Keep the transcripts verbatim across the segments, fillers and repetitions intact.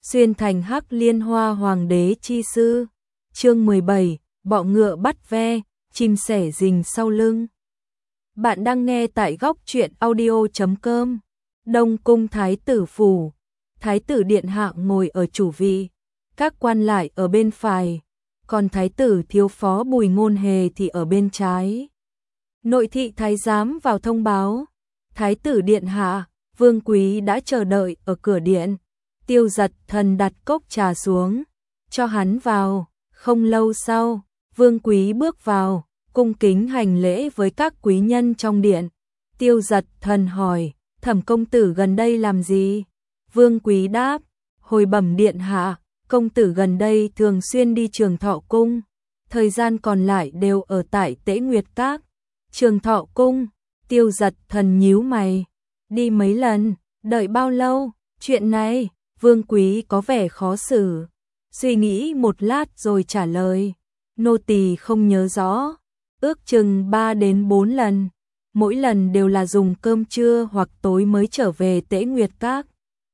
xuyên thành Hắc Liên Hoa Hoàng đế chi sư. Chương mười bảy, bọ ngựa bắt ve, chim sẻ rình sau lưng. Bạn đang nghe tại góc truyện audio chấm com. Đông cung thái tử phủ, thái tử điện hạ ngồi ở chủ vị, các quan lại ở bên phải, còn thái tử thiếu phó Bùi Ngôn Hề thì ở bên trái. Nội thị thái giám vào thông báo, thái tử điện hạ, Vương Quý đã chờ đợi ở cửa điện. Tiêu Giật Thần đặt cốc trà xuống, cho hắn vào. Không lâu sau, Vương Quý bước vào, cung kính hành lễ với các quý nhân trong điện. Tiêu Giật Thần hỏi, Thẩm công tử gần đây làm gì? Vương Quý đáp, hồi bẩm điện hạ, công tử gần đây thường xuyên đi Trường Thọ cung, thời gian còn lại đều ở tại Tế Nguyệt Các. Trường Thọ cung, Tiêu Giật Thần nhíu mày, đi mấy lần, đợi bao lâu? Chuyện này, Vương Quý có vẻ khó xử, suy nghĩ một lát rồi trả lời, nô tỳ không nhớ rõ, ước chừng ba đến bốn lần, mỗi lần đều là dùng cơm trưa hoặc tối mới trở về Tế Nguyệt Các.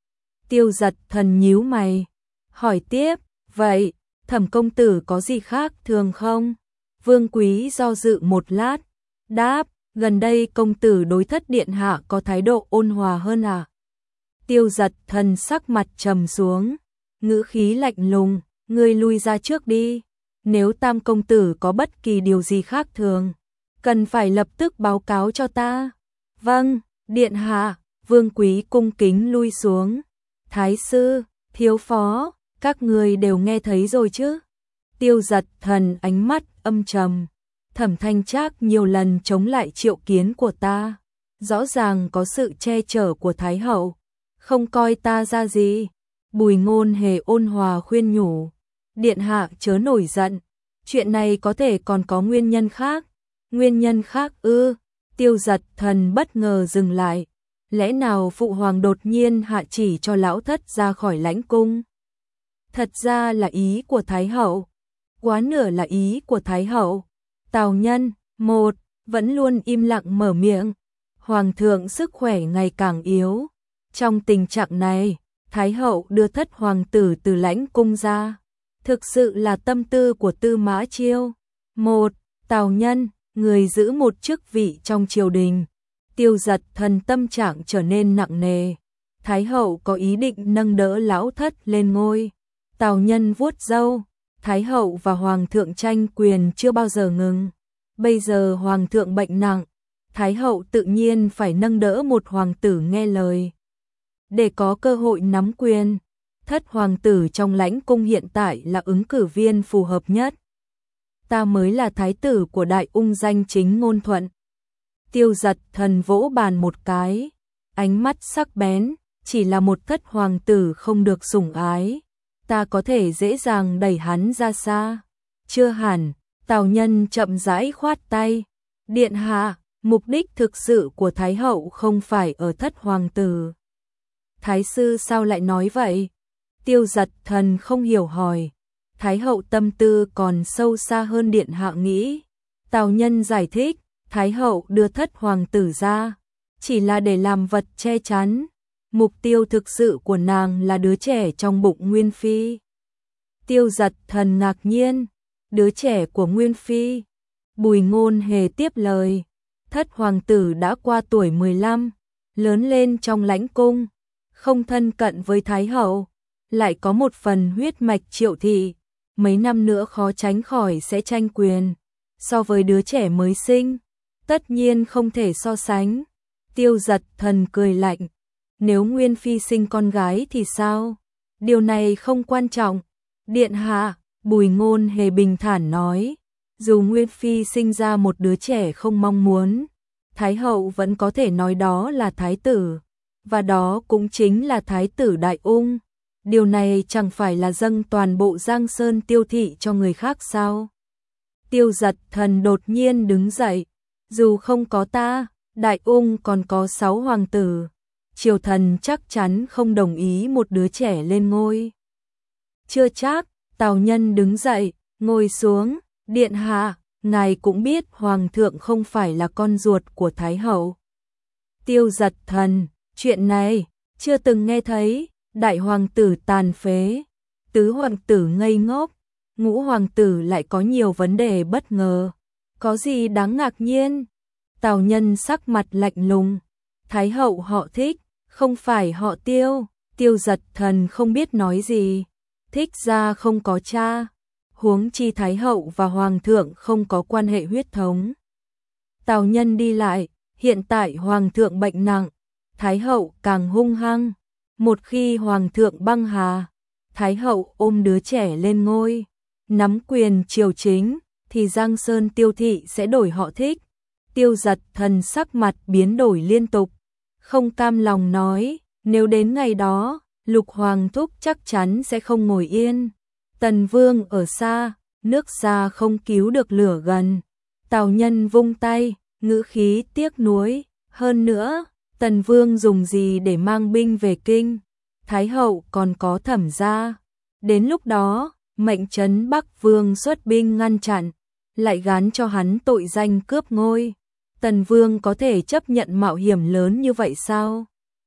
Tiêu Giật Thần nhíu mày, hỏi tiếp, vậy, Thẩm công tử có gì khác thường không? Vương Quý do dự một lát, đáp, gần đây công tử đối Thất điện hạ có thái độ ôn hòa hơn à? Tiêu Giật Thần sắc mặt trầm xuống, ngữ khí lạnh lùng, ngươi lui ra trước đi, nếu Tam công tử có bất kỳ điều gì khác thường, cần phải lập tức báo cáo cho ta. Vâng, điện hạ. Vương Quý cung kính lui xuống. Thái sư, thiếu phó, các người đều nghe thấy rồi chứ? Tiêu Giật Thần ánh mắt âm trầm, Thẩm Thanh Trác nhiều lần chống lại triệu kiến của ta, rõ ràng có sự che chở của Thái hậu, không coi ta ra gì. Bùi Ngôn Hề ôn hòa khuyên nhủ, điện hạ chớ nổi giận, chuyện này có thể còn có nguyên nhân khác. Nguyên nhân khác ư? Tiêu Giật Thần bất ngờ dừng lại, lẽ nào phụ hoàng đột nhiên hạ chỉ cho lão thất ra khỏi lãnh cung? Thật ra là ý của Thái hậu, quá nửa là ý của Thái hậu. Tào Nhân, một, vẫn luôn im lặng mở miệng, hoàng thượng sức khỏe ngày càng yếu, trong tình trạng này, Thái hậu đưa thất hoàng tử từ lãnh cung ra, thực sự là tâm tư của Tư Mã Chiêu. Một, Tào Nhân, người giữ một chức vị trong triều đình. Tiêu Giật Thần tâm trạng trở nên nặng nề, Thái hậu có ý định nâng đỡ lão thất lên ngôi. Tào Nhân vuốt râu, Thái hậu và hoàng thượng tranh quyền chưa bao giờ ngừng, bây giờ hoàng thượng bệnh nặng, Thái hậu tự nhiên phải nâng đỡ một hoàng tử nghe lời, để có cơ hội nắm quyền. Thất hoàng tử trong lãnh cung hiện tại là ứng cử viên phù hợp nhất. Ta mới là thái tử của Đại Ung danh chính ngôn thuận. Tiêu Giật Thần vỗ bàn một cái, ánh mắt sắc bén, chỉ là một thất hoàng tử không được sủng ái, ta có thể dễ dàng đẩy hắn ra xa. Chưa hẳn. Tào Nhân chậm rãi khoát tay, điện hạ, mục đích thực sự của Thái hậu không phải ở thất hoàng tử. Thái sư sao lại nói vậy? Tiêu Giật Thần không hiểu hỏi, Thái hậu tâm tư còn sâu xa hơn điện hạ nghĩ. Tào Nhân giải thích, Thái hậu đưa thất hoàng tử ra, chỉ là để làm vật che chắn, mục tiêu thực sự của nàng là đứa trẻ trong bụng Nguyên Phi. Tiêu Giật Thần ngạc nhiên, đứa trẻ của Nguyên Phi? Bùi Ngôn Hề tiếp lời, thất hoàng tử đã qua tuổi mười lăm, lớn lên trong lãnh cung, không thân cận với Thái hậu, lại có một phần huyết mạch Triệu thị, mấy năm nữa khó tránh khỏi sẽ tranh quyền, so với đứa trẻ mới sinh, tất nhiên không thể so sánh. Tiêu Giật Thần cười lạnh, nếu Nguyên Phi sinh con gái thì sao? Điều này không quan trọng. Điện hạ, Bùi Ngôn Hề bình thản nói, dù Nguyên Phi sinh ra một đứa trẻ không mong muốn, Thái hậu vẫn có thể nói đó là thái tử, và đó cũng chính là thái tử Đại Ung. Điều này chẳng phải là dâng toàn bộ Giang Sơn Tiêu thị cho người khác sao? Tiêu Giật Thần đột nhiên đứng dậy, dù không có ta, Đại Ung còn có sáu hoàng tử, triều thần chắc chắn không đồng ý một đứa trẻ lên ngôi. Chưa chắc. Tào Nhân đứng dậy, ngồi xuống, điện hạ, ngài cũng biết hoàng thượng không phải là con ruột của Thái hậu. Tiêu Giật Thần, chuyện này, chưa từng nghe thấy, đại hoàng tử tàn phế, tứ hoàng tử ngây ngốc, ngũ hoàng tử lại có nhiều vấn đề bất ngờ. Có gì đáng ngạc nhiên? Tào Nhân sắc mặt lạnh lùng. Thái hậu họ Thích, không phải họ Tiêu. Tiêu Giật Thần không biết nói gì. Thích gia không có cha, huống chi Thái hậu và Hoàng thượng không có quan hệ huyết thống. Tào Nhân đi lại, hiện tại Hoàng thượng bệnh nặng, Thái hậu càng hung hăng. Một khi Hoàng thượng băng hà, Thái hậu ôm đứa trẻ lên ngôi, nắm quyền triều chính, thì Giang Sơn Tiêu thị sẽ đổi họ Thích. Tiêu Giật Thần sắc mặt biến đổi liên tục, không cam lòng nói, nếu đến ngày đó, Lục Hoàng thúc chắc chắn sẽ không ngồi yên. Tần Vương ở xa, nước xa không cứu được lửa gần. Tào Nhân vung tay, ngữ khí tiếc nuối, hơn nữa, Tần Vương dùng gì để mang binh về kinh? Thái hậu còn có Thẩm gia. Đến lúc đó, mệnh trấn Bắc Vương xuất binh ngăn chặn, lại gán cho hắn tội danh cướp ngôi. Tần Vương có thể chấp nhận mạo hiểm lớn như vậy sao?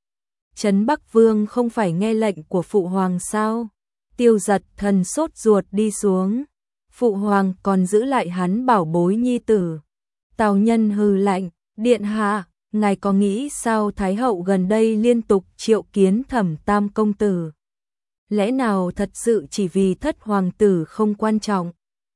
Trấn Bắc Vương không phải nghe lệnh của Phụ Hoàng sao? Tiêu Giật Thần sốt ruột đi xuống. Phụ Hoàng còn giữ lại hắn bảo bối nhi tử. Tào Nhân hừ lạnh, điện hạ, ngài có nghĩ sao Thái hậu gần đây liên tục triệu kiến Thẩm Tam công tử? Lẽ nào thật sự chỉ vì thất hoàng tử không quan trọng?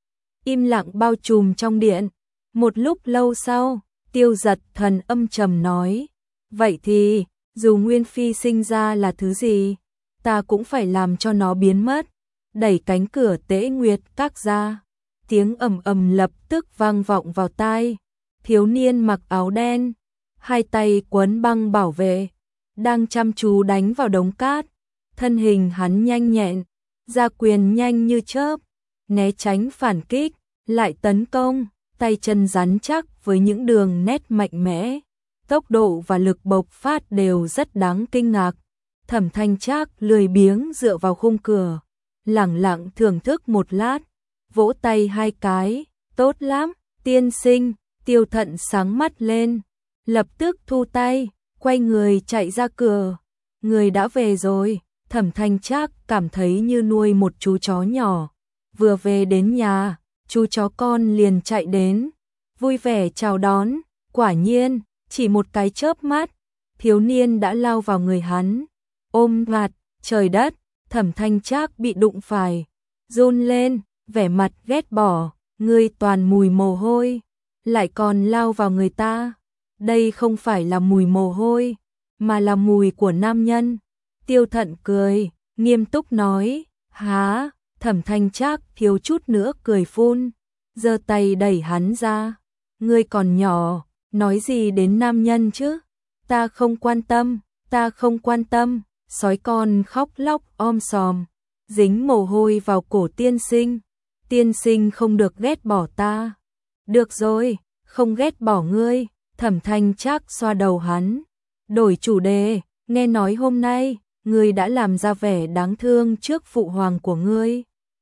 Im lặng bao trùm trong điện. Một lúc lâu sau, Tiêu Giật Thần âm trầm nói, vậy thì, dù Nguyên Phi sinh ra là thứ gì, ta cũng phải làm cho nó biến mất. Đẩy cánh cửa Tế Nguyệt Các ra, tiếng ầm ầm lập tức vang vọng vào tai. Thiếu niên mặc áo đen, hai tay quấn băng bảo vệ, đang chăm chú đánh vào đống cát. Thân hình hắn nhanh nhẹn, ra quyền nhanh như chớp, né tránh phản kích, lại tấn công, tay chân rắn chắc với những đường nét mạnh mẽ. Tốc độ và lực bộc phát đều rất đáng kinh ngạc. Thẩm Thanh Trác lười biếng dựa vào khung cửa, lẳng lặng thưởng thức một lát, vỗ tay hai cái, tốt lắm, tiên sinh. Tiêu Thận sáng mắt lên, lập tức thu tay, quay người chạy ra cửa. Người đã về rồi. Thẩm Thanh Trác cảm thấy như nuôi một chú chó nhỏ, vừa về đến nhà, chú chó con liền chạy đến, vui vẻ chào đón. Quả nhiên, chỉ một cái chớp mắt, thiếu niên đã lao vào người hắn, ôm mặt. Trời đất, Thẩm Thanh Trác bị đụng phải, run lên, vẻ mặt ghét bỏ, ngươi toàn mùi mồ hôi, lại còn lao vào người ta. Đây không phải là mùi mồ hôi, mà là mùi của nam nhân. Tiêu Thận cười, nghiêm túc nói, há. Thẩm Thanh Trác thiếu chút nữa cười phun, giơ tay đẩy hắn ra, ngươi còn nhỏ, nói gì đến nam nhân chứ? Ta không quan tâm, ta không quan tâm. Sói con khóc lóc om sòm, dính mồ hôi vào cổ tiên sinh. Tiên sinh không được ghét bỏ ta. Được rồi, không ghét bỏ ngươi. Thẩm Thanh Trác xoa đầu hắn, đổi chủ đề, nghe nói hôm nay ngươi đã làm ra vẻ đáng thương trước phụ hoàng của ngươi.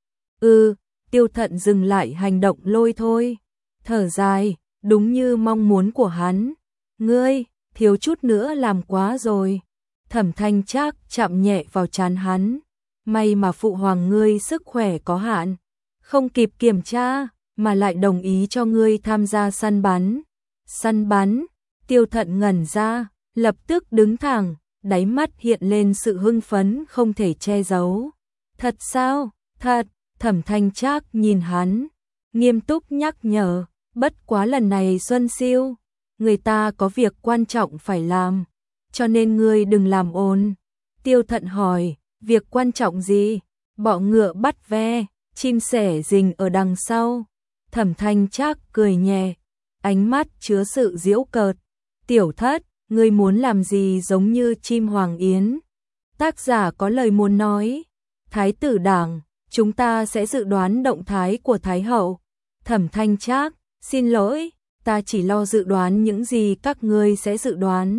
Ừ, Tiêu Thận dừng lại hành động lôi thôi, thở dài, đúng như mong muốn của hắn. Ngươi, thiếu chút nữa làm quá rồi. Thẩm Thanh Trác chạm nhẹ vào trán hắn, may mà phụ hoàng ngươi sức khỏe có hạn, không kịp kiểm tra, mà lại đồng ý cho ngươi tham gia săn bắn. Săn bắn? Tiêu Thận ngẩn ra, lập tức đứng thẳng, đáy mắt hiện lên sự hưng phấn không thể che giấu. Thật sao? Thật. Thẩm Thanh Trác nhìn hắn, nghiêm túc nhắc nhở, bất quá lần này Xuân Siêu, người ta có việc quan trọng phải làm, cho nên ngươi đừng làm ồn. Tiêu Thận hỏi, việc quan trọng gì? Bọ ngựa bắt ve, chim sẻ rình ở đằng sau. Thẩm Thanh Trác cười nhẹ, ánh mắt chứa sự giễu cợt. Tiểu thất, ngươi muốn làm gì giống như chim hoàng yến? Tác giả có lời muốn nói. Thái tử đảng, chúng ta sẽ dự đoán động thái của Thái hậu. Thẩm Thanh Trác, xin lỗi, ta chỉ lo dự đoán những gì các ngươi sẽ dự đoán.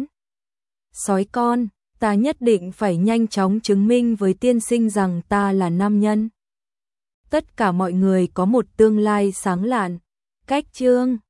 Sói con, ta nhất định phải nhanh chóng chứng minh với tiên sinh rằng ta là nam nhân. Tất cả mọi người có một tương lai sáng lạn. Cách chương